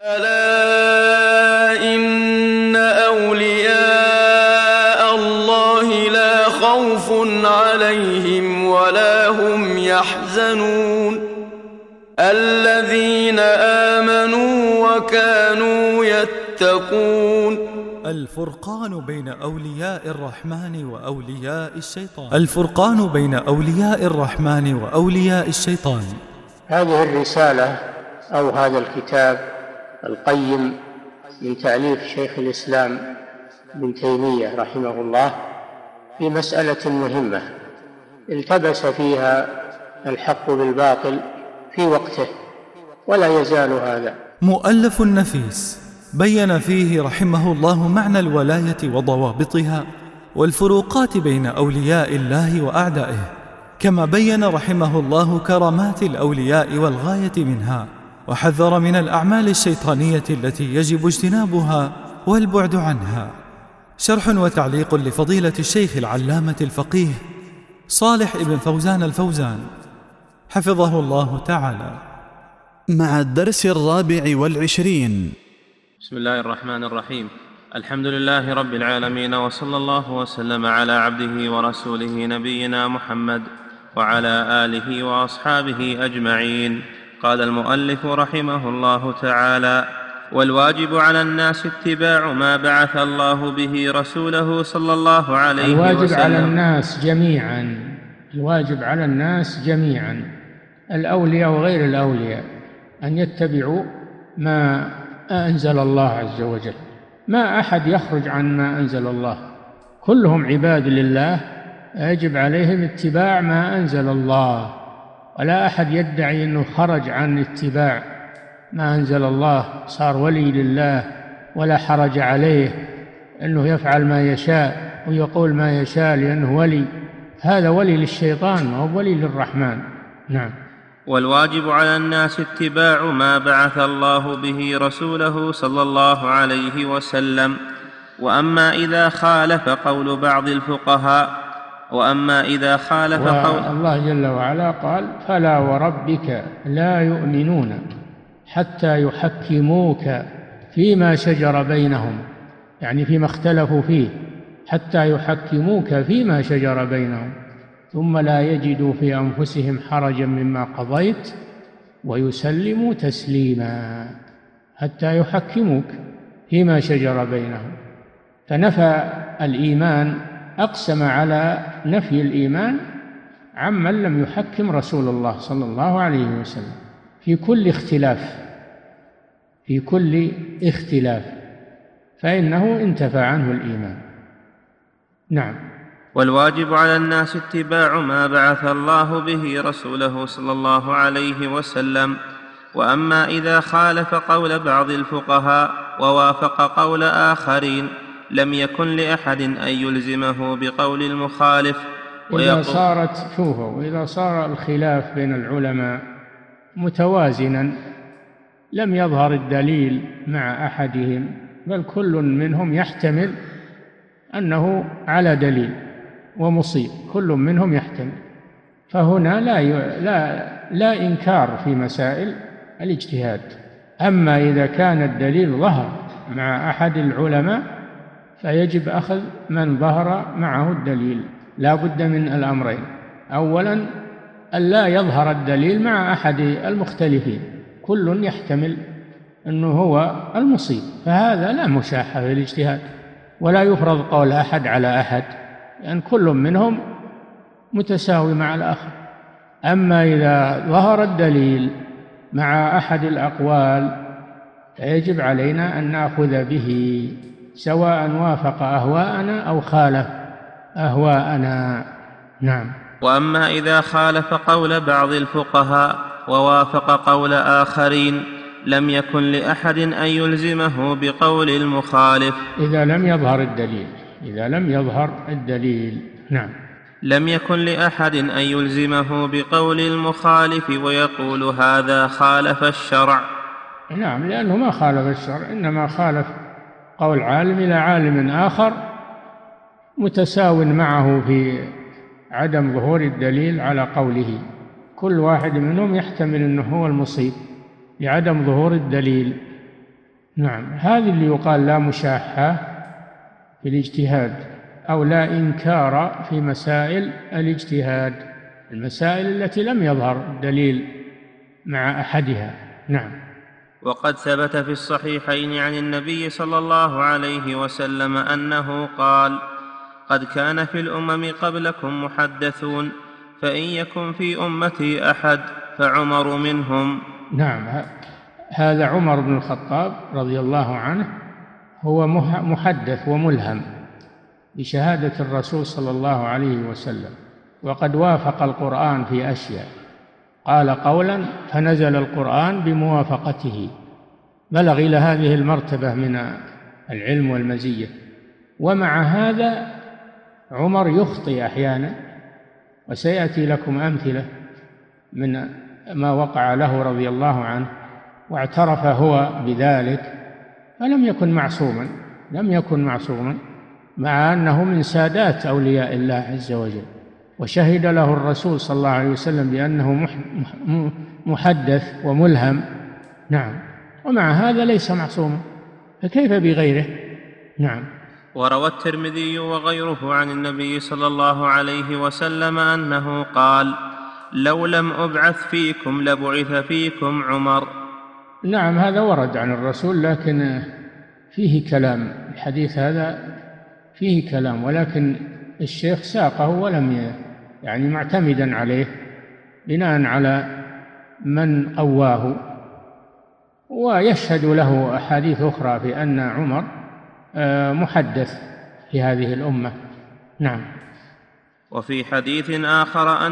ألا إن أولياء الله لا خوف عليهم ولا هم يحزنون الذين آمنوا وكانوا يتقون. الفرقان بين أولياء الرحمن وأولياء الشيطان. الفرقان بين أولياء الرحمن وأولياء الشيطان. هذه الرسالة أو هذا الكتاب القيم من تأليف شيخ الإسلام ابن تيمية رحمه الله في مسألة مهمة التبس فيها الحق بالباطل في وقته ولا يزال هذا. مؤلف نفيس بين فيه رحمه الله معنى الولاية وضوابطها والفروقات بين أولياء الله وأعدائه، كما بين رحمه الله كرامات الأولياء والغاية منها، وحذر من الأعمال الشيطانية التي يجب اجتنابها والبعد عنها. شرح وتعليق لفضيلة الشيخ العلامة الفقيه صالح ابن فوزان الفوزان حفظه الله تعالى، مع الدرس 24. بسم الله الرحمن الرحيم. الحمد لله رب العالمين، وصلى الله وسلم على عبده ورسوله نبينا محمد وعلى آله وأصحابه أجمعين. قال المؤلف رحمه الله تعالى: والواجب على الناس اتباع ما بعث الله به رسوله صلى الله عليه وسلم. الواجب على الناس جميعا، الواجب على الناس جميعا، الأولياء وغير الأولياء، أن يتبعوا ما أنزل الله عز وجل. ما أحد يخرج عن ما أنزل الله، كلهم عباد لله، يجب عليهم اتباع ما أنزل الله، ولا أحد يدعي أنه خرج عن اتباع ما أنزل الله صار ولي لله ولا حرج عليه أنه يفعل ما يشاء ويقول ما يشاء لأنه ولي. هذا ولي للشيطان وهو ولي للرحمن. نعم. والواجب على الناس اتباع ما بعث الله به رسوله صلى الله عليه وسلم. وأما إذا خالف قول بعض الفقهاء الله جل وعلا قال: فلا وربك لا يؤمنون حتى يحكموك فيما شجر بينهم، يعني فيما اختلفوا فيه، حتى يحكموك فيما شجر بينهم ثم لا يجدوا في أنفسهم حرجا مما قضيت ويسلموا تسليما. حتى يحكموك فيما شجر بينهم، فنفى الإيمان، أقسم على نفي الإيمان عمن لم يحكم رسول الله صلى الله عليه وسلم في كل اختلاف فإنه انتفى عنه الإيمان. نعم. والواجب على الناس اتباع ما بعث الله به رسوله صلى الله عليه وسلم. وأما إذا خالف قول بعض الفقهاء ووافق قول آخرين لم يكن لأحد أن يلزمه بقول المخالف. وإذا صار الخلاف بين العلماء متوازنا لم يظهر الدليل مع أحدهم، بل كل منهم يحتمل أنه على دليل ومصيب، كل منهم يحتمل، فهنا لا إنكار في مسائل الاجتهاد. أما إذا كان الدليل ظهر مع أحد العلماء فيجب أخذ من ظهر معه الدليل. لا بد من الأمرين: أولا أن لا يظهر الدليل مع أحد المختلفين، كل يحتمل أنه هو المصيب، فهذا لا مشاحة في الاجتهاد ولا يفرض قول أحد على أحد، لأن كل منهم متساوي مع الآخر. أما إذا ظهر الدليل مع أحد الأقوال فيجب علينا أن نأخذ به، سواء وافق أهواءنا أو خالف أهواءنا. نعم. وأما إذا خالف قول بعض الفقهاء ووافق قول آخرين لم يكن لأحد أن يلزمه بقول المخالف. إذا لم يظهر الدليل. نعم. لم يكن لأحد أن يلزمه بقول المخالف ويقول هذا خالف الشرع. نعم، لأنه ما خالف الشرع، إنما خالف قول عالم إلى عالم آخر متساو معه في عدم ظهور الدليل على قوله. كل واحد منهم يحتمل أنه هو المصيب لعدم ظهور الدليل. نعم، هذه اللي يقال لا مشاحة في الاجتهاد، أو لا إنكار في مسائل الاجتهاد، المسائل التي لم يظهر الدليل مع أحدها. نعم. وقد ثبت في الصحيحين عن النبي صلى الله عليه وسلم أنه قال: قد كان في الأمم قبلكم محدثون، فإن يكن في أمتي أحد فعمر منهم. نعم، هذا عمر بن الخطاب رضي الله عنه هو محدث وملهم بشهادة الرسول صلى الله عليه وسلم، وقد وافق القرآن في أشياء، قال قولا فنزل القرآن بموافقته، بلغ إلى هذه المرتبة من العلم والمزية. ومع هذا عمر يخطئ أحيانا، وسيأتي لكم أمثلة من ما وقع له رضي الله عنه، واعترف هو بذلك، فلم يكن معصوما، لم يكن معصوما، مع أنه من سادات أولياء الله عز وجل، وشهد له الرسول صلى الله عليه وسلم بأنه محدث وملهم. نعم، ومع هذا ليس معصوما، فكيف بغيره؟ نعم. وروى الترمذي وغيره عن النبي صلى الله عليه وسلم أنه قال: لو لم أبعث فيكم لبعث فيكم عمر. نعم، هذا ورد عن الرسول، لكن فيه كلام، الحديث هذا فيه كلام، ولكن الشيخ ساقه ولم يعني معتمدا عليه بناء على من قواه، ويشهد له أحاديث أخرى في أن عمر محدث في هذه الأمة. نعم. وفي حديث آخر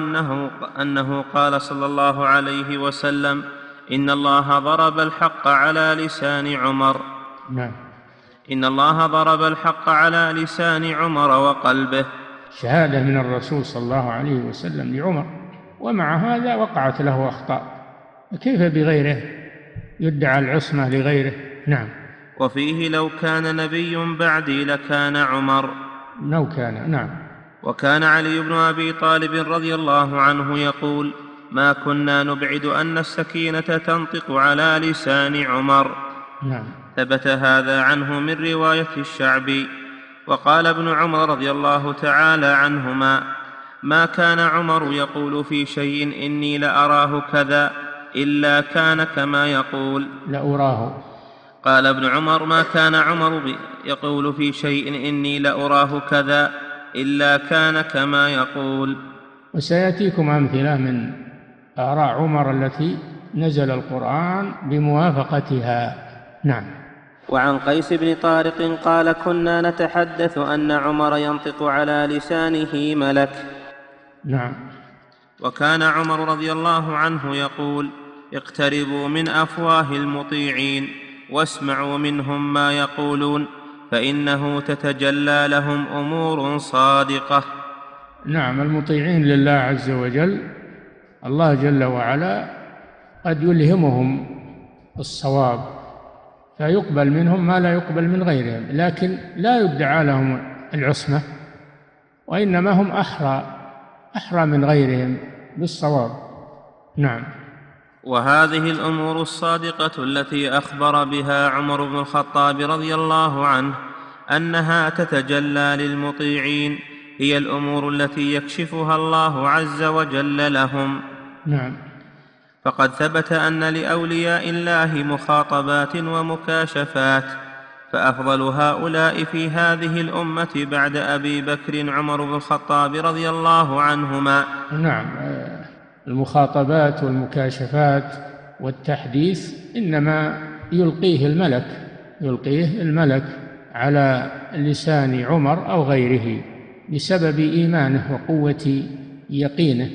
أنه قال صلى الله عليه وسلم: إن الله ضرب الحق على لسان عمر. نعم. إن الله ضرب الحق على لسان عمر وقلبه. شهادة من الرسول صلى الله عليه وسلم لعمر، ومع هذا وقعت له أخطاء، كيف بغيره يدعى العصمة لغيره؟ نعم. وفيه: لو كان نبي بعدي لكان عمر. لو كان. نعم. وكان علي بن أبي طالب رضي الله عنه يقول: ما كنا نبعد أن السكينة تنطق على لسان عمر. نعم. ثبت هذا عنه من رواية الشعبي. وقال ابن عمر رضي الله تعالى عنهما: ما كان عمر يقول في شيء إني لأراه كذا إلا كان كما يقول. لأراه. قال ابن عمر: ما كان عمر يقول في شيء إني لأراه كذا إلا كان كما يقول. وسيأتيكم أمثلة من آراء عمر التي نزل القرآن بموافقتها. نعم. وعن قيس بن طارق قال: كنا نتحدث أن عمر ينطق على لسانه ملك. نعم. وكان عمر رضي الله عنه يقول: اقتربوا من أفواه المطيعين واسمعوا منهم ما يقولون، فإنه تتجلى لهم أمور صادقة. نعم، المطيعين لله عز وجل الله جل وعلا قد يلهمهم الصواب، فيقبل منهم ما لا يقبل من غيرهم، لكن لا يدعى لهم العصمة، وإنما هم أحرى من غيرهم بالصواب. نعم. وهذه الأمور الصادقة التي أخبر بها عمر بن الخطاب رضي الله عنه أنها تتجلى للمطيعين هي الأمور التي يكشفها الله عز وجل لهم. نعم. فقد ثبت أن لأولياء الله مخاطبات ومكاشفات، فأفضل هؤلاء في هذه الأمة بعد أبي بكر عمر بن الخطاب رضي الله عنهما. نعم، المخاطبات والمكاشفات والتحديث إنما يلقيه الملك على لسان عمر أو غيره بسبب إيمانه وقوة يقينه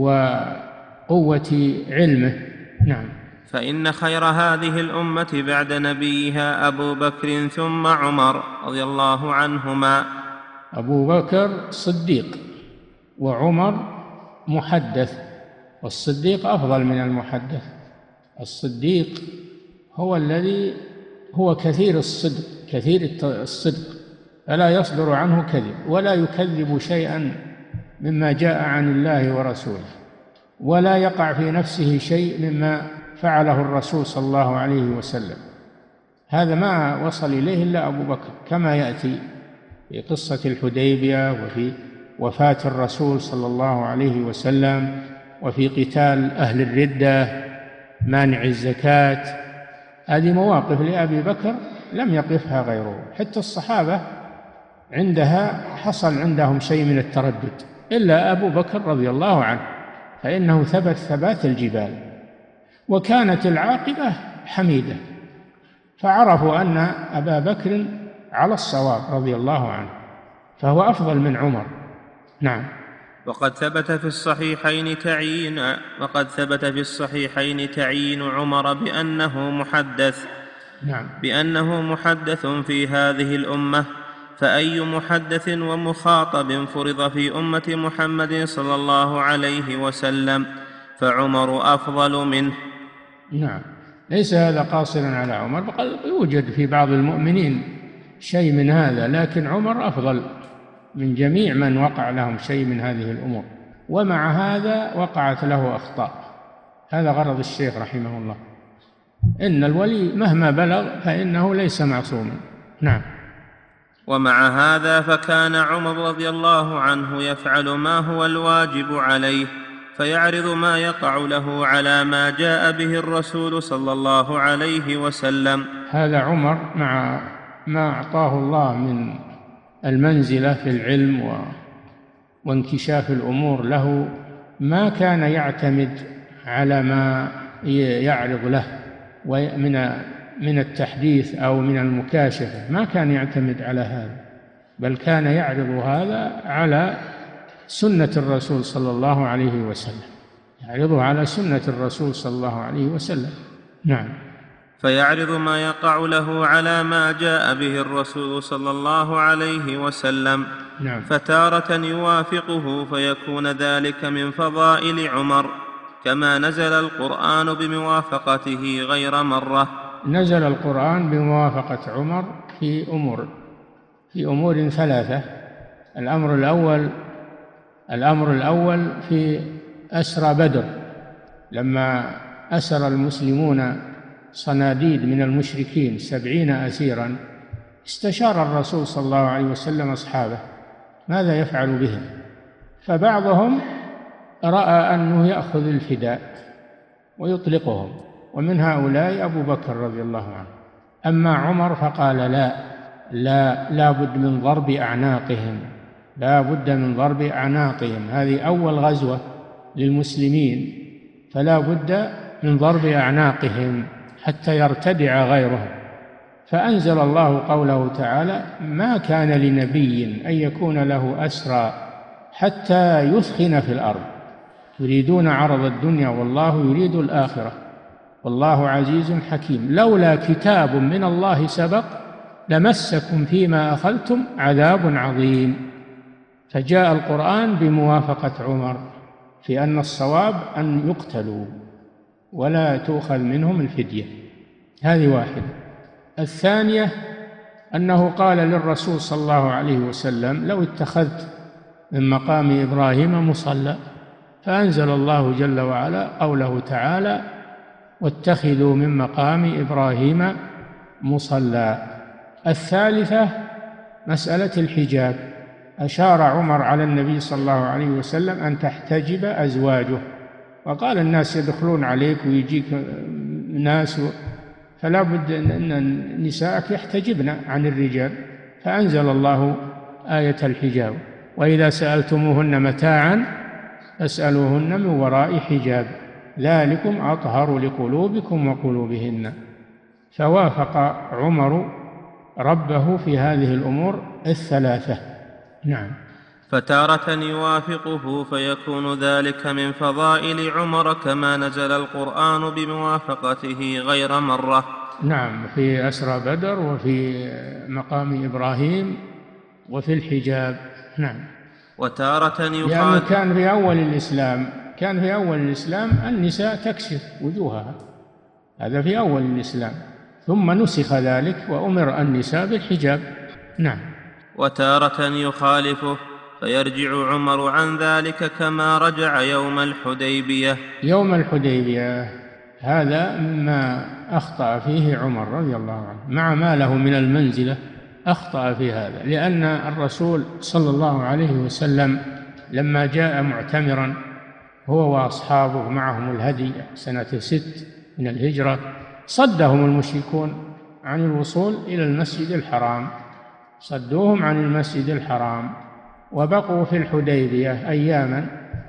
وقوة علمه. نعم. فإن خير هذه الأمة بعد نبيها أبو بكر ثم عمر رضي الله عنهما. أبو بكر صديق، وعمر محدث، والصديق أفضل من المحدث. الصديق هو الذي هو كثير الصدق، فلا يصدر عنه كذب، ولا يكذب شيئا مما جاء عن الله ورسوله، ولا يقع في نفسه شيء مما فعله الرسول صلى الله عليه وسلم. هذا ما وصل إليه إلا أبو بكر، كما يأتي في قصة الحديبية وفي وفاة الرسول صلى الله عليه وسلم وفي قتال أهل الردة، مانع الزكاة. هذه مواقف لأبي بكر لم يقفها غيره. حتى الصحابة عندها حصل عندهم شيء من التردد، إلا أبو بكر رضي الله عنه فإنه ثبت ثبات الجبال، وكانت العاقبة حميدة، فعرفوا أن أبا بكر على الصواب رضي الله عنه، فهو أفضل من عمر. نعم. وقد ثبت في الصحيحين تعيين عمر بأنه محدث في هذه الأمة، فأي محدث ومخاطب فرض في أمة محمد صلى الله عليه وسلم فعمر أفضل منه. نعم، ليس هذا قاصرا على عمر، بل يوجد في بعض المؤمنين شيء من هذا، لكن عمر أفضل من جميع من وقع لهم شيء من هذه الأمور، ومع هذا وقعت له أخطاء. هذا غرض الشيخ رحمه الله، إن الولي مهما بلغ فإنه ليس معصوما. نعم. ومع هذا فكان عمر رضي الله عنه يفعل ما هو الواجب عليه، فيعرض ما يقع له على ما جاء به الرسول صلى الله عليه وسلم. هذا عمر مع ما أعطاه الله من المنزلة في العلم وانكشاف الأمور له، ما كان يعتمد على ما يعرض له من التحديث أو من المكاشفة، ما كان يعتمد على هذا، بل كان يعرض هذا على سنة الرسول صلى الله عليه وسلم، يعرضه على سنة الرسول صلى الله عليه وسلم. نعم. فيعرض ما يقع له على ما جاء به الرسول صلى الله عليه وسلم. نعم. فتارة يوافقه فيكون ذلك من فضائل عمر، كما نزل القرآن بموافقته غير مرة. نزل القرآن بموافقة عمر في أمور ثلاثة. الأمر الأول في أسرى بدر، لما أسر المسلمون صناديد من المشركين 70 أسيرا، استشار الرسول صلى الله عليه وسلم أصحابه ماذا يفعل بهم، فبعضهم رأى أنه يأخذ الفداء ويطلقهم، ومن هؤلاء أبو بكر رضي الله عنه. أما عمر فقال لا بد من ضرب أعناقهم، لا بد من ضرب أعناقهم، هذه أول غزوة للمسلمين، فلا بد من ضرب أعناقهم حتى يرتدع غيرهم. فأنزل الله قوله تعالى: ما كان لنبي أن يكون له أسرى حتى يثخن في الأرض يريدون عرض الدنيا والله يريد الآخرة والله عزيز حكيم، لولا كتاب من الله سبق لمسكم فيما أخذتم عذاب عظيم. فجاء القرآن بموافقة عمر في أن الصواب أن يقتلوا ولا تؤخذ منهم الفدية. هذه واحدة. الثانية أنه قال للرسول صلى الله عليه وسلم: لو اتخذت من مقام إبراهيم مصلى، فأنزل الله جل وعلا قوله تعالى: واتخذوا من مقام إبراهيم مصلى. الثالثة مسألة الحجاب، أشار عمر على النبي صلى الله عليه وسلم أن تحتجب أزواجه، وقال: الناس يدخلون عليك ويجيك ناس، فلا بد أن نساءك يحتجبن عن الرجال، فأنزل الله آية الحجاب: وإذا سألتموهن متاعا فاسألوهن من وراء حجاب ذلكم أطهر لقلوبكم وقلوبهن. فوافق عمر ربه في هذه الأمور الثلاثة. نعم. فتارة يوافقه فيكون ذلك من فضائل عمر، كما نزل القرآن بموافقته غير مرة. نعم، في أسرى بدر وفي مقام إبراهيم وفي الحجاب. نعم. وتارة يعني كان في أول الإسلام النساء تكشف وجوهها، هذا في أول الإسلام، ثم نسخ ذلك وأمر النساء بالحجاب. نعم. وتارة يخالفه فيرجع عمر عن ذلك، كما رجع يوم الحديبية. يوم الحديبية هذا مما أخطأ فيه عمر رضي الله عنه، مع ما له من المنزلة أخطأ في هذا، لأن الرسول صلى الله عليه وسلم لما جاء معتمرا هو وأصحابه معهم الهدي سنة 6 من الهجرة، صدهم المشركون عن الوصول إلى المسجد الحرام، صدوهم عن المسجد الحرام، وبقوا في الحديبية أياما،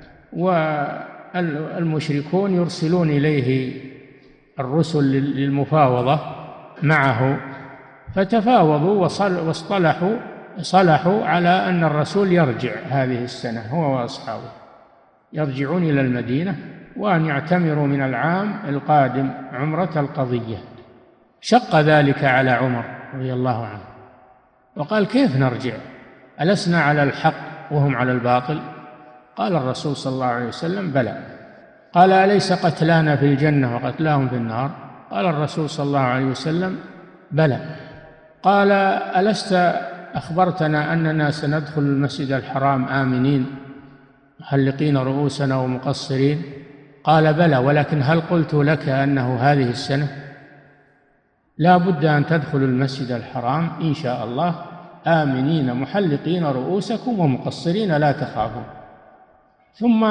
والمشركون يرسلون إليه الرسل للمفاوضة معه، فتفاوضوا وصلحوا على أن الرسول يرجع هذه السنة هو وأصحابه، يرجعون إلى المدينة وأن يعتمروا من العام القادم عمرة القضية. شق ذلك على عمر رضي الله عنه، وقال: كيف نرجع؟ ألسنا على الحق وهم على الباطل؟ قال الرسول صلى الله عليه وسلم: بلى. قال: أليس قتلانا في الجنة وقتلاهم في النار؟ قال الرسول صلى الله عليه وسلم: بلى. قال: ألست أخبرتنا أننا سندخل المسجد الحرام آمنين محلقين رؤوسنا ومقصرين؟ قال: بلى، ولكن هل قلت لك أنه هذه السنة؟ لا بد أن تدخلوا المسجد الحرام إن شاء الله آمنين محلقين رؤوسكم ومقصرين لا تخافون. ثم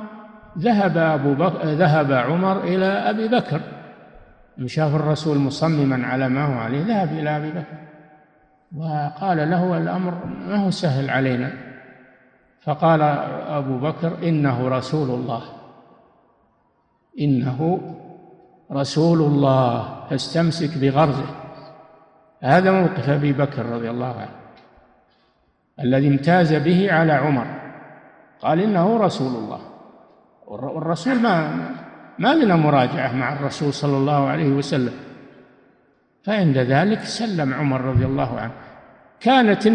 ذهب عمر إلى أبي بكر، شاف الرسول مصمما على ما هو عليه، ذهب إلى أبي بكر وقال له: الأمر ما هو سهل علينا. فقال أبو بكر: إنه رسول الله، إنه رسول الله، فاستمسك بغرزه. هذا موقف أبي بكر رضي الله عنه الذي امتاز به على عمر، قال: إنه رسول الله. والرسول ما لنا مراجعة مع الرسول صلى الله عليه وسلم. فعند ذلك سلم عمر رضي الله عنه. كانت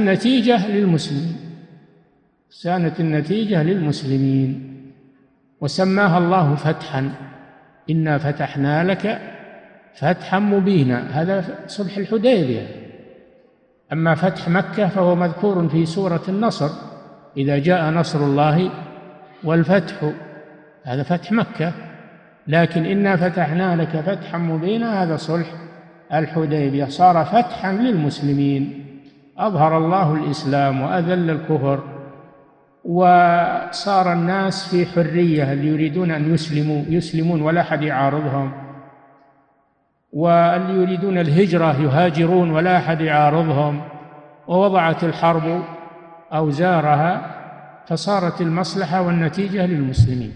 النتيجة للمسلمين، وسماها الله فتحا، إنا فتحنا لك فتحا مبينا، هذا صلح الحديبية. أما فتح مكة فهو مذكور في سورة النصر: إذا جاء نصر الله والفتح، هذا فتح مكة. لكن إنا فتحنا لك فتحا مبينا هذا صلح الحديبية، صار فتحا للمسلمين، أظهر الله الإسلام وأذل الكفر، وصار الناس في حرية، اللي يريدون أن يسلمون ولا أحد يعارضهم، واللي يريدون الهجرة يهاجرون ولا أحد يعارضهم، ووضعت الحرب أوزارها، فصارت المصلحة والنتيجة للمسلمين.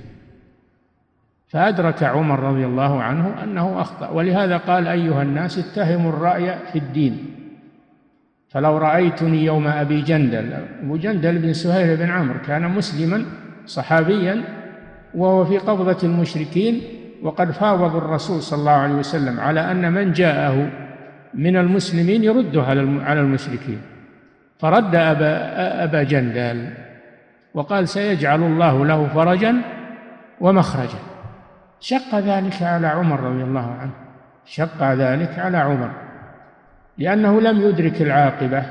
فأدرك عمر رضي الله عنه أنه أخطأ، ولهذا قال: أيها الناس اتهموا الرأي في الدين، فلو رأيتني يوم أبي جندل. أبو جندل بن سهيل بن عمرو كان مسلما صحابيا، وهو في قبضة المشركين، وقد فاوض الرسول صلى الله عليه وسلم على أن من جاءه من المسلمين يرده على المشركين، فرد أبا جندل وقال: سيجعل الله له فرجا ومخرجا. شق ذلك على عمر رضي الله عنه، شق ذلك على عمر، لأنه لم يدرك العاقبة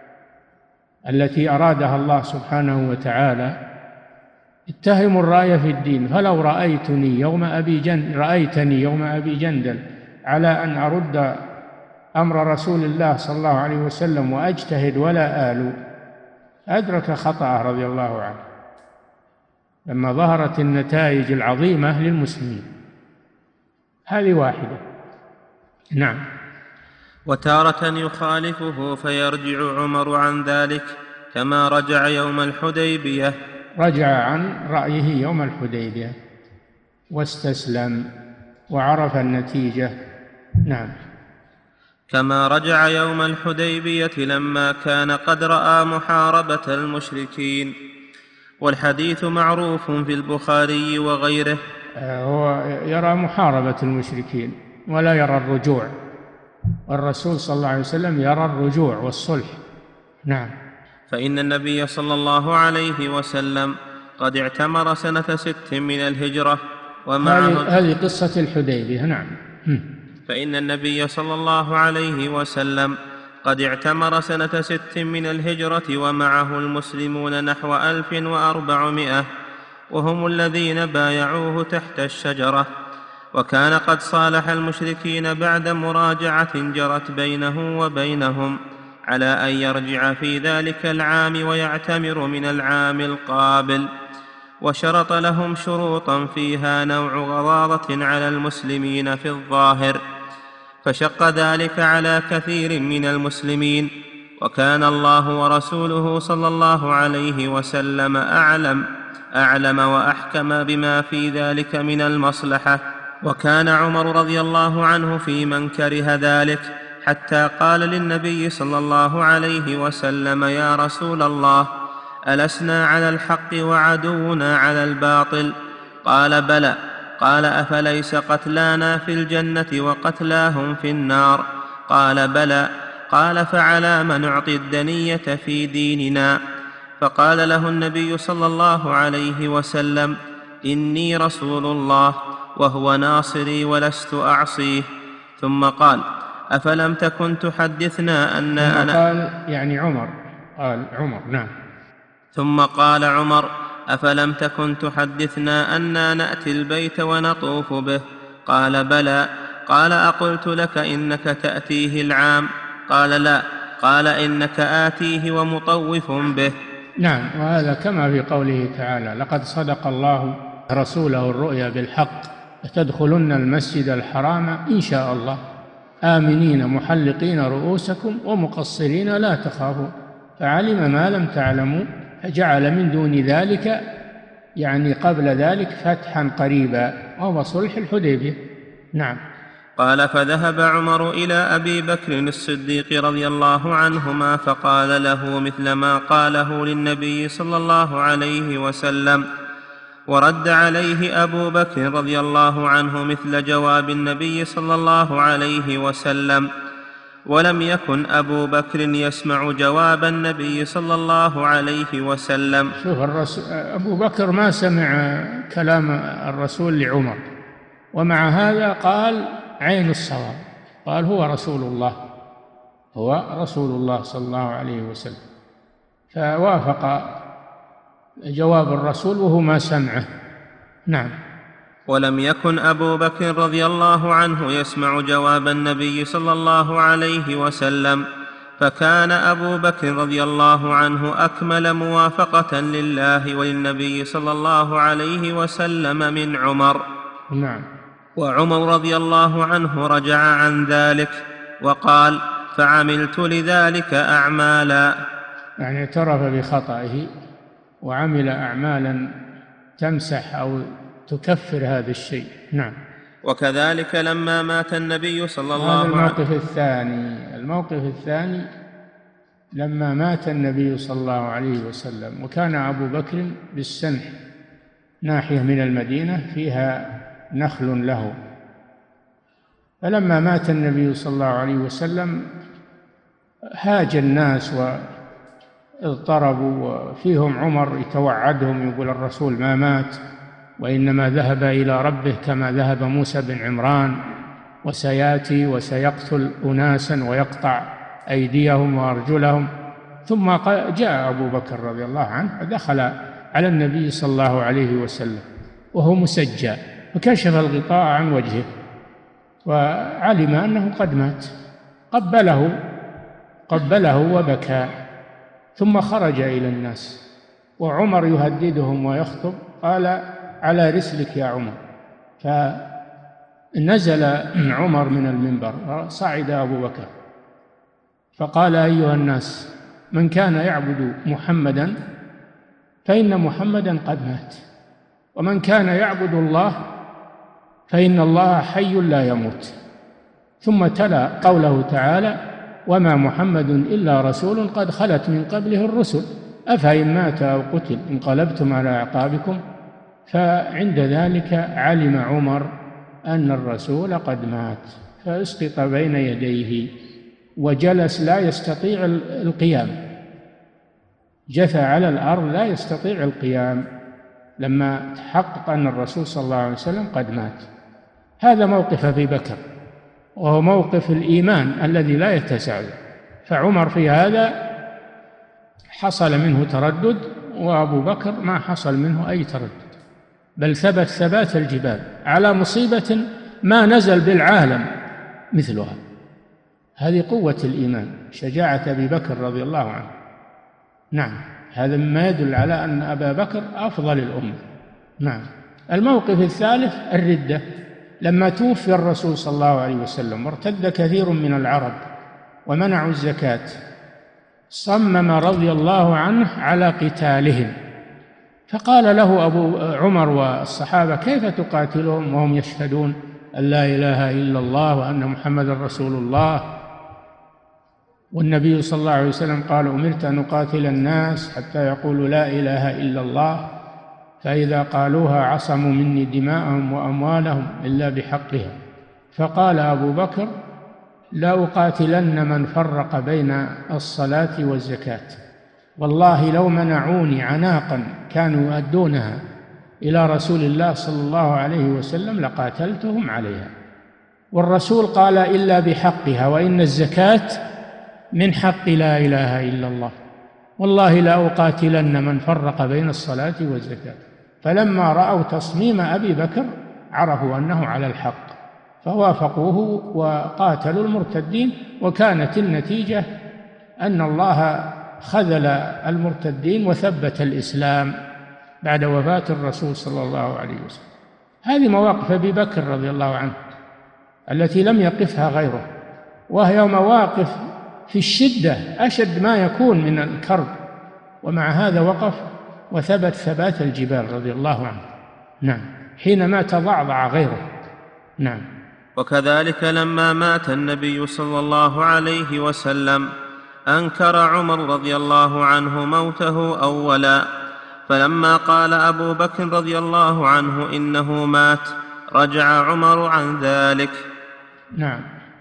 التي أرادها الله سبحانه وتعالى. اتهموا الرأي في الدين، فلو رأيتني يوم أبي جندل على أن أرد أمر رسول الله صلى الله عليه وسلم وأجتهد ولا آل. أدرك خطأه رضي الله عنه لما ظهرت النتائج العظيمة للمسلمين. هذه واحدة. نعم. وتارة يخالفه فيرجع عمر عن ذلك، كما رجع يوم الحديبية. رجع عن رأيه يوم الحديبية واستسلم وعرف النتيجة. نعم. كما رجع يوم الحديبية لما كان قد رأى محاربة المشركين. والحديث معروف في البخاري وغيره. هو يرى محاربة المشركين ولا يرى الرجوع، والرسول صلى الله عليه وسلم يرى الرجوع والصلح. نعم. فإن النبي صلى الله عليه وسلم قد اعتمر سنة 6 من الهجرة ومعه. هذه قصة الحديبية. نعم. فإن النبي صلى الله عليه وسلم قد اعتمر سنة 6 من الهجرة ومعه المسلمون نحو 1400، وهم الذين بايعوه تحت الشجرة. وكان قد صالح المشركين بعد مراجعة جرت بينه وبينهم على أن يرجع في ذلك العام ويعتمر من العام القابل، وشرط لهم شروطا فيها نوع غضاضة على المسلمين في الظاهر، فشق ذلك على كثير من المسلمين، وكان الله ورسوله صلى الله عليه وسلم أعلم وأحكم بما في ذلك من المصلحة. وكان عمر رضي الله عنه في من كره ذلك، حتى قال للنبي صلى الله عليه وسلم: يا رسول الله، ألسنا على الحق وعدونا على الباطل؟ قال: بلى. قال: أفليس قتلانا في الجنة وقتلاهم في النار؟ قال: بلى. قال: فعلى ما نعطي الدنية في ديننا؟ فقال له النبي صلى الله عليه وسلم: إني رسول الله وهو ناصري ولست أعصيه. ثم قال: أفلم تكن تحدثنا أن قال يعني عمر، قال عمر نعم. ثم قال عمر: أفلم تكن تحدثنا أنا نأتي البيت ونطوف به؟ قال: بلى. قال: أقلت لك إنك تأتيه العام؟ قال: لا. قال: إنك آتيه ومطوف به. نعم، وهذا كما في قوله تعالى: لقد صدق الله رسوله الرؤيا بالحق لتدخلن المسجد الحرام إن شاء الله آمنين محلقين رؤوسكم ومقصرين لا تخافون، فعلم ما لم تعلموا فجعل من دون ذلك يعني قبل ذلك فتحا قريبا، وهو صلح الحديبية. نعم. قال: فذهب عمر إلى أبي بكر الصديق رضي الله عنهما فقال له مثل ما قاله للنبي صلى الله عليه وسلم، ورد عليه أبو بكر رضي الله عنه مثل جواب النبي صلى الله عليه وسلم، ولم يكن أبو بكر يسمع جواب النبي صلى الله عليه وسلم. شوف أبو بكر ما سمع كلام الرسول لعمر، ومع هذا قال عين الصواب، قال هو رسول الله، هو رسول الله صلى الله عليه وسلم، فوافق جواب الرسول وهو ما سمعه. نعم. ولم يكن أبو بكر رضي الله عنه يسمع جواب النبي صلى الله عليه وسلم، فكان أبو بكر رضي الله عنه أكمل موافقة لله وللنبي صلى الله عليه وسلم من عمر. نعم. وعمر رضي الله عنه رجع عن ذلك وقال: فعملت لذلك أعمالا، يعني اعترف بخطئه وعمل أعمالا تمسح أو تكفر هذا الشيء. نعم. وكذلك لما مات النبي صلى الله عليه وسلم. الموقف الثاني لما مات النبي صلى الله عليه وسلم، وكان أبو بكر بالسنح ناحية من المدينة فيها نخل له، فلما مات النبي صلى الله عليه وسلم هاج الناس واضطربوا، وفيهم عمر يتوعدهم يقول الرسول ما مات وإنما ذهب إلى ربه كما ذهب موسى بن عمران، وسيأتي وسيقتل أناسا ويقطع أيديهم وأرجلهم. ثم جاء أبو بكر رضي الله عنه دخل على النبي صلى الله عليه وسلم وهو مسجى، فكشف الغطاء عن وجهه وعلم أنه قد مات، قبله وبكى، ثم خرج إلى الناس وعمر يهددهم ويخطب، قال على رسلك يا عمر. فنزل عمر من المنبر صعد أبو بكر فقال أيها الناس، من كان يعبد محمدا فإن محمدا قد مات، ومن كان يعبد الله فإن الله حي لا يموت. ثم تلا قوله تعالى وما محمد إلا رسول قد خلت من قبله الرسل أفإن مات أو قتل انقلبتم على أعقابكم. فعند ذلك علم عمر أن الرسول قد مات، فاسقط بين يديه وجلس لا يستطيع القيام، جثى على الأرض لا يستطيع القيام لما تحقق أن الرسول صلى الله عليه وسلم قد مات. هذا موقف أبي بكر، وهو موقف الإيمان الذي لا يتسع، فعمر في هذا حصل منه تردد، وأبو بكر ما حصل منه أي تردد، بل ثبات الجبال على مصيبة ما نزل بالعالم مثلها. هذه قوة الإيمان، شجاعة أبي بكر رضي الله عنه. نعم، هذا مما يدل على أن أبا بكر أفضل الأمة. نعم. الموقف الثالث الردة، لما توفي الرسول صلى الله عليه وسلم وارتد كثير من العرب ومنعوا الزكاة، صمم رضي الله عنه على قتالهم، فقال له أبو عمر والصحابة: كيف تقاتلهم وهم يشهدون أن لا إله إلا الله وأن محمدا رسول الله؟ والنبي صلى الله عليه وسلم قال: أمرت أن أقاتل الناس حتى يقولوا لا إله إلا الله، فإذا قالوها عصموا مني دماءهم وأموالهم إلا بحقها. فقال أبو بكر: لا أقاتلن من فرق بين الصلاة والزكاة، والله لو منعوني عناقا كانوا يؤدونها إلى رسول الله صلى الله عليه وسلم لقاتلتهم عليها. والرسول قال: إلا بحقها، وإن الزكاة من حق لا إله إلا الله، والله لا أقاتلن من فرق بين الصلاة والزكاة. فلما رأوا تصميم أبي بكر عرفوا أنه على الحق، فوافقوه وقاتلوا المرتدين، وكانت النتيجة أن الله خذل المرتدين وثبت الإسلام بعد وفاة الرسول صلى الله عليه وسلم. هذه مواقف أبي بكر رضي الله عنه التي لم يقفها غيره، وهي مواقف في الشدة أشد ما يكون من الكرب، ومع هذا وقف وثبت ثبات الجبال رضي الله عنه. نعم، حينما تضعضع غيره. نعم. وكذلك لما مات النبي صلى الله عليه وسلم أنكر عمر رضي الله عنه موته أولا، فلما قال أبو بكر رضي الله عنه إنه مات رجع عمر عن ذلك. نعم،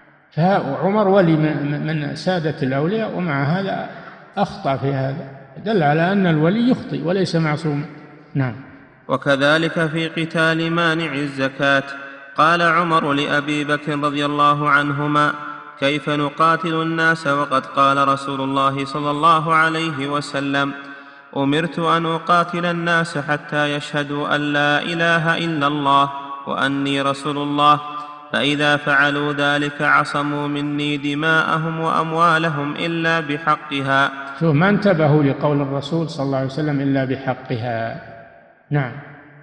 فعمر ولي من سادة الأولياء، ومع هذا أخطأ في هذا، دل على أن الولي يخطئ وليس معصوما. نعم. وكذلك في قتال مانع الزكاة قال عمر لأبي بكر رضي الله عنهما: كيف نقاتل الناس وقد قال رسول الله صلى الله عليه وسلم: أمرت أن أقاتل الناس حتى يشهدوا أن لا إله إلا الله وأني رسول الله، فإذا فعلوا ذلك عصموا مني دماءهم وأموالهم إلا بحقها. شوف، ما انتبهوا لقول الرسول صلى الله عليه وسلم إلا بحقها. نعم.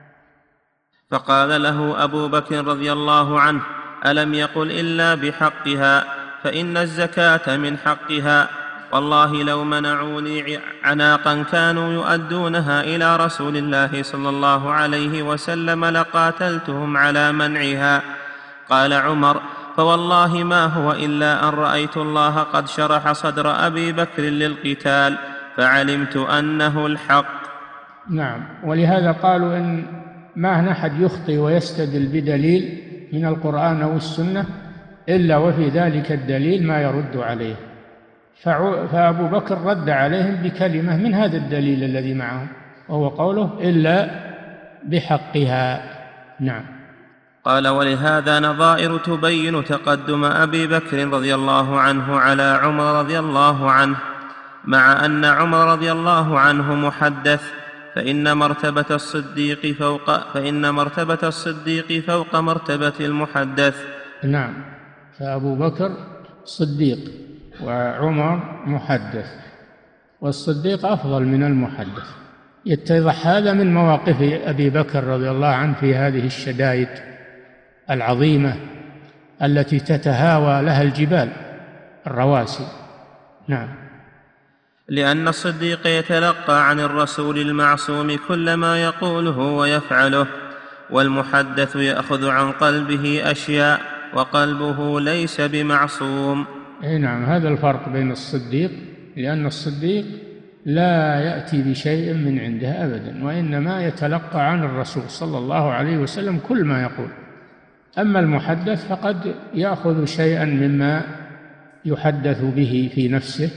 فقال له أبو بكر رضي الله عنه: ألم يقل إلا بحقها؟ فإن الزكاة من حقها، والله لو منعوني عناقا كانوا يؤدونها إلى رسول الله صلى الله عليه وسلم لقاتلتهم على منعها. قال عمر: فوالله ما هو إلا أن رأيت الله قد شرح صدر أبي بكر للقتال فعلمت أنه الحق. نعم، ولهذا قالوا إن ما أحد يخطئ ويستدل بدليل من القرآن أو السنة إلا وفي ذلك الدليل ما يرد عليه، فأبو بكر رد عليهم بكلمة من هذا الدليل الذي معهم، وهو قوله: إلا بحقها. نعم. قال: ولهذا نظائر تبين تقدم أبي بكر رضي الله عنه على عمر رضي الله عنه، مع أن عمر رضي الله عنه محدث، فإن مرتبة الصديق فوق مرتبة المحدث. نعم، فأبو بكر صديق وعمر محدث، والصديق أفضل من المحدث. يتضح هذا من مواقف أبي بكر رضي الله عنه في هذه الشدائد العظيمة التي تتهاوى لها الجبال الرواسي. نعم. لأن الصديق يتلقى عن الرسول المعصوم كل ما يقوله ويفعله، والمحدث يأخذ عن قلبه أشياء وقلبه ليس بمعصوم. نعم، هذا الفرق بين الصديق، لأن الصديق لا يأتي بشيء من عنده أبدا، وإنما يتلقى عن الرسول صلى الله عليه وسلم كل ما يقول. أما المحدث فقد يأخذ شيئا مما يحدث به في نفسه،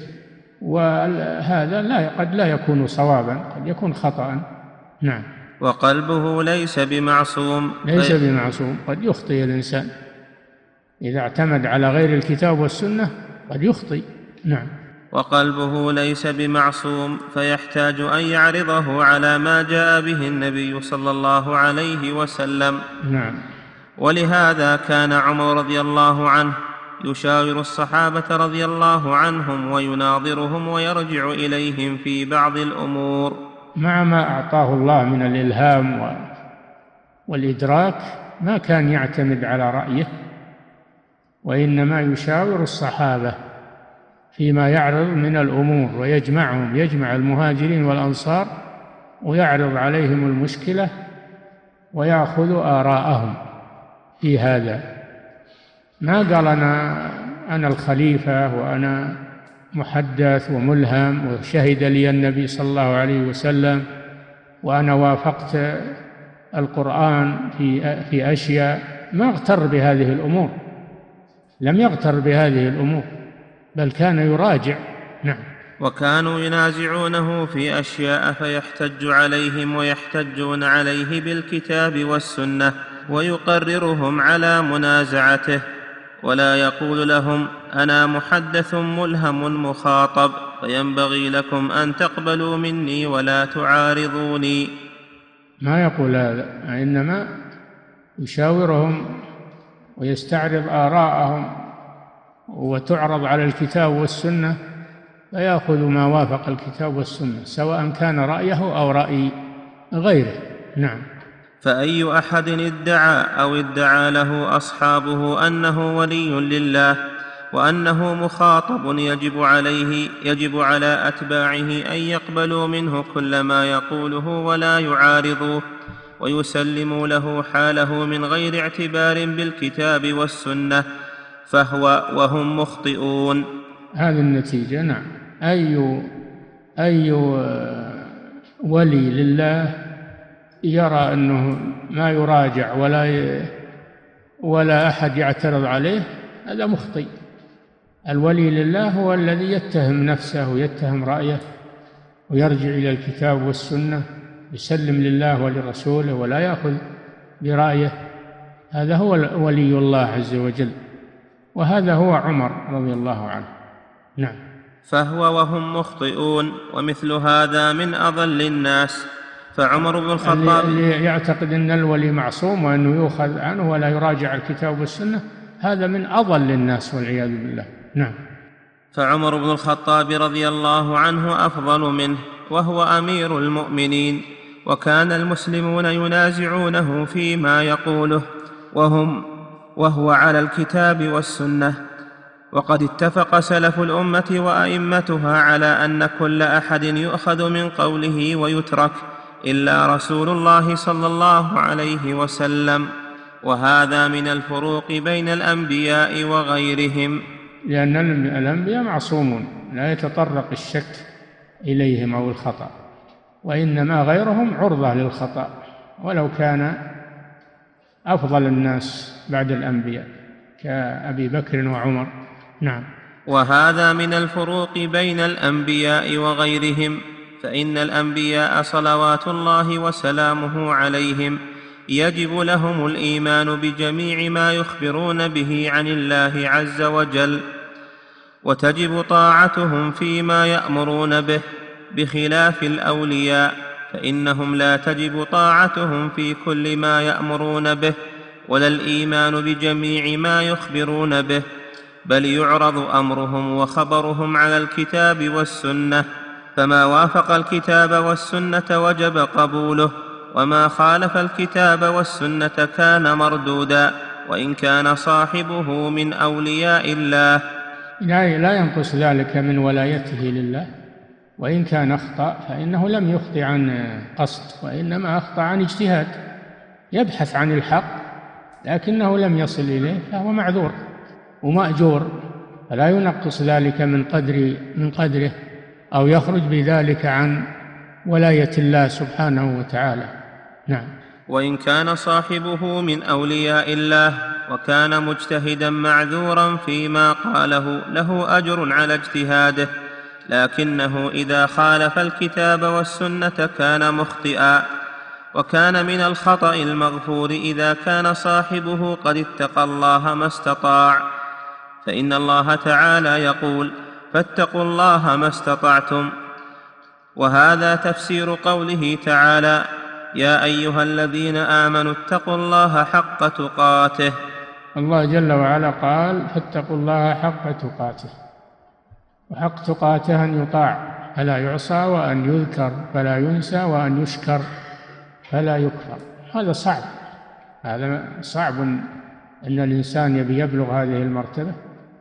وهذا قد لا يكون صوابا، قد يكون خطأ. نعم. وقلبه ليس بمعصوم. ليس بمعصوم، قد يخطئ الإنسان إذا اعتمد على غير الكتاب والسنة، قد يخطئ. نعم. وقلبه ليس بمعصوم، فيحتاج أن يعرضه على ما جاء به النبي صلى الله عليه وسلم. نعم. ولهذا كان عمر رضي الله عنه يشاور الصحابة رضي الله عنهم ويناظرهم ويرجع إليهم في بعض الأمور، مع ما أعطاه الله من الإلهام والإدراك ما كان يعتمد على رأيه، وإنما يشاور الصحابة فيما يعرض من الأمور ويجمعهم، يجمع المهاجرين والأنصار ويعرض عليهم المشكلة ويأخذ آراءهم في هذا. ما قال أنا الخليفة وأنا محدث وملهم وشهد لي النبي صلى الله عليه وسلم وأنا وافقت القرآن في أشياء. ما اغتر بهذه الأمور، لم يغتر بهذه الأمور، بل كان يراجع. نعم. وكانوا ينازعونه في أشياء فيحتج عليهم ويحتجون عليه بالكتاب والسنة ويقررهم على منازعته، ولا يقول لهم أنا محدث ملهم مخاطب فينبغي لكم أن تقبلوا مني ولا تعارضوني. ما يقول هذا، إنما يشاورهم ويستعرض آراءهم وتعرض على الكتاب والسنة فيأخذ ما وافق الكتاب والسنة سواء كان رأيه أو رأي غيره. نعم. فأي أحد ادعى له أصحابه أنه ولي لله وأنه مخاطب يجب على أتباعه أن يقبلوا منه كل ما يقوله ولا يعارضوه ويسلموا له حاله من غير اعتبار بالكتاب والسنة، فهو وهم مخطئون. هذه النتيجة. نعم. أي ولي لله يرى أنه ما يراجع ولا أحد يعترض عليه، هذا مخطئ. الولي لله هو الذي يتهم نفسه ويتهم رأيه ويرجع إلى الكتاب والسنة، يسلم لله ولرسوله ولا يأخذ برأيه. هذا هو ولي الله عز وجل، وهذا هو عمر رضي الله عنه. نعم. فهو وهم مخطئون، ومثل هذا من أضل الناس. فعمر بن الخطاب اللي يعتقد أن الولي معصوم وأنه يؤخذ عنه ولا يراجع الكتاب والسنة، هذا من أضل الناس والعياذ بالله. نعم. فعمر بن الخطاب رضي الله عنه أفضل منه، وهو أمير المؤمنين، وكان المسلمون ينازعونه فيما يقوله وهو على الكتاب والسنة. وقد اتفق سلف الأمة وأئمتها على أن كل أحد يؤخذ من قوله ويترك إلا رسول الله صلى الله عليه وسلم، وهذا من الفروق بين الأنبياء وغيرهم، لأن الأنبياء معصومون لا يتطرق الشك إليهم أو الخطأ، وإنما غيرهم عرضة للخطأ ولو كان أفضل الناس بعد الأنبياء كأبي بكر وعمر. نعم. وهذا من الفروق بين الأنبياء وغيرهم، فإن الأنبياء صلوات الله وسلامه عليهم يجب لهم الإيمان بجميع ما يخبرون به عن الله عز وجل، وتجب طاعتهم فيما يأمرون به، بخلاف الأولياء فإنهم لا تجب طاعتهم في كل ما يأمرون به ولا الإيمان بجميع ما يخبرون به، بل يعرض أمرهم وخبرهم على الكتاب والسنة، فما وافق الكتاب والسنة وجب قبوله، وما خالف الكتاب والسنة كان مردودا وإن كان صاحبه من أولياء الله. لا ينقص ذلك من ولايته لله، وإن كان أخطأ فإنه لم يخطئ عن قصد، وإنما أخطأ عن اجتهاد، يبحث عن الحق لكنه لم يصل إليه فهو معذور ومأجور، فلا ينقص ذلك من قدره أو يخرج بذلك عن ولاية الله سبحانه وتعالى. نعم. وإن كان صاحبه من أولياء الله وكان مجتهدا معذورا فيما قاله له أجر على اجتهاده، لكنه إذا خالف الكتاب والسنة كان مخطئا، وكان من الخطأ المغفور إذا كان صاحبه قد اتقى الله ما استطاع، فإن الله تعالى يقول فاتقوا الله ما استطعتم، وهذا تفسير قوله تعالى يا أيها الذين آمنوا اتقوا الله حق تقاته. الله جل وعلا قال فاتقوا الله حق تقاته، وحق تقاته أن يطاع فلا يعصى، وأن يذكر فلا ينسى، وأن يشكر فلا يكفر. هذا صعب، هذا صعب أن الإنسان يبلغ هذه المرتبة،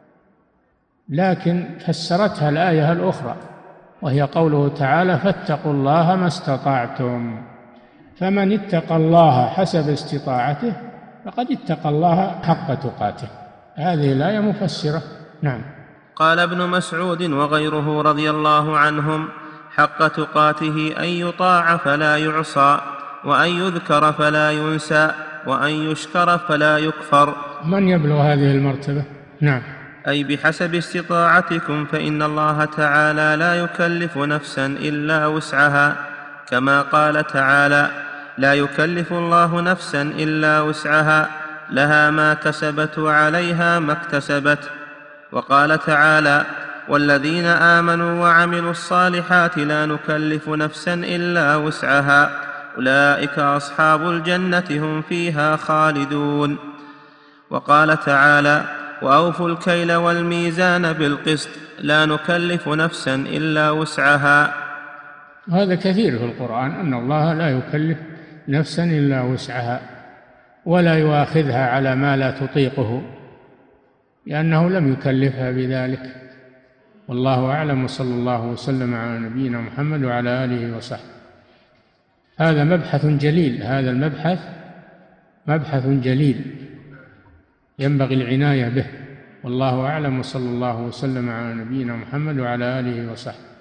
لكن فسرتها الآية الأخرى وهي قوله تعالى فاتقوا الله ما استطعتم. فمن اتقى الله حسب استطاعته فقد اتقى الله حق تقاته. هذه الآية مفسرة. نعم. قال ابن مسعود وغيره رضي الله عنهم حق تقاته أن يطاع فلا يعصى، وأن يذكر فلا ينسى، وأن يشكر فلا يكفر. من يبلغ هذه المرتبة؟ نعم. أي بحسب استطاعتكم، فإن الله تعالى لا يكلف نفسا إلا وسعها، كما قال تعالى لا يكلف الله نفسا إلا وسعها لها ما كسبت وعليها ما اكتسبت. وقال تعالى والذين آمنوا وعملوا الصالحات لا نكلف نفسا إلا وسعها أولئك أصحاب الجنة هم فيها خالدون. وقال تعالى وأوفوا الكيل والميزان بالقسط لا نكلف نفسا إلا وسعها. هذا كثير في القرآن أن الله لا يكلف نفسا إلا وسعها، ولا يؤاخذها على ما لا تطيقه، لأنه لم يكلفها بذلك. والله أعلم، وصلى الله وسلم على نبينا محمد وعلى آله وصحبه. هذا مبحث جليل، هذا المبحث مبحث جليل ينبغي العناية به. والله أعلم، وصلى الله وسلم على نبينا محمد وعلى آله وصحبه.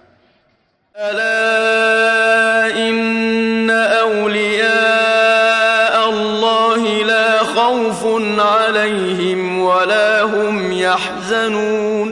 ألا إن أولياء الله لا خوف عليهم ولا هم يحزنون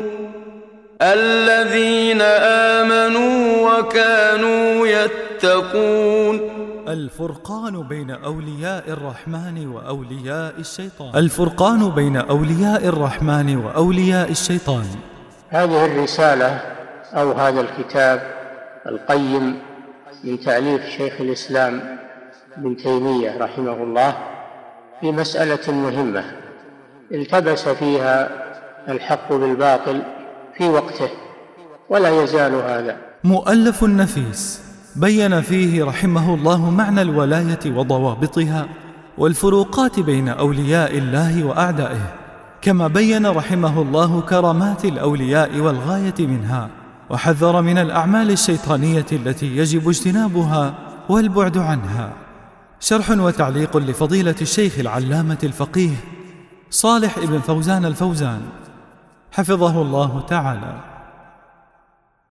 الذين آمنوا وكانوا يتقون. الفرقان بين أولياء الرحمن وأولياء الشيطان. الفرقان بين أولياء الرحمن وأولياء الشيطان. هذه الرسالة أو هذا الكتاب القيم من تأليف شيخ الإسلام ابن تيمية رحمه الله في مسألة مهمة التبس فيها الحق بالباطل في وقته، ولا يزال هذا. مؤلف نفيس بين فيه رحمه الله معنى الولاية وضوابطها والفروقات بين أولياء الله وأعدائه، كما بين رحمه الله كرامات الأولياء والغاية منها، وحذر من الأعمال الشيطانية التي يجب اجتنابها والبعد عنها. شرح وتعليق لفضيلة الشيخ العلامة الفقيه صالح ابن فوزان الفوزان حفظه الله تعالى.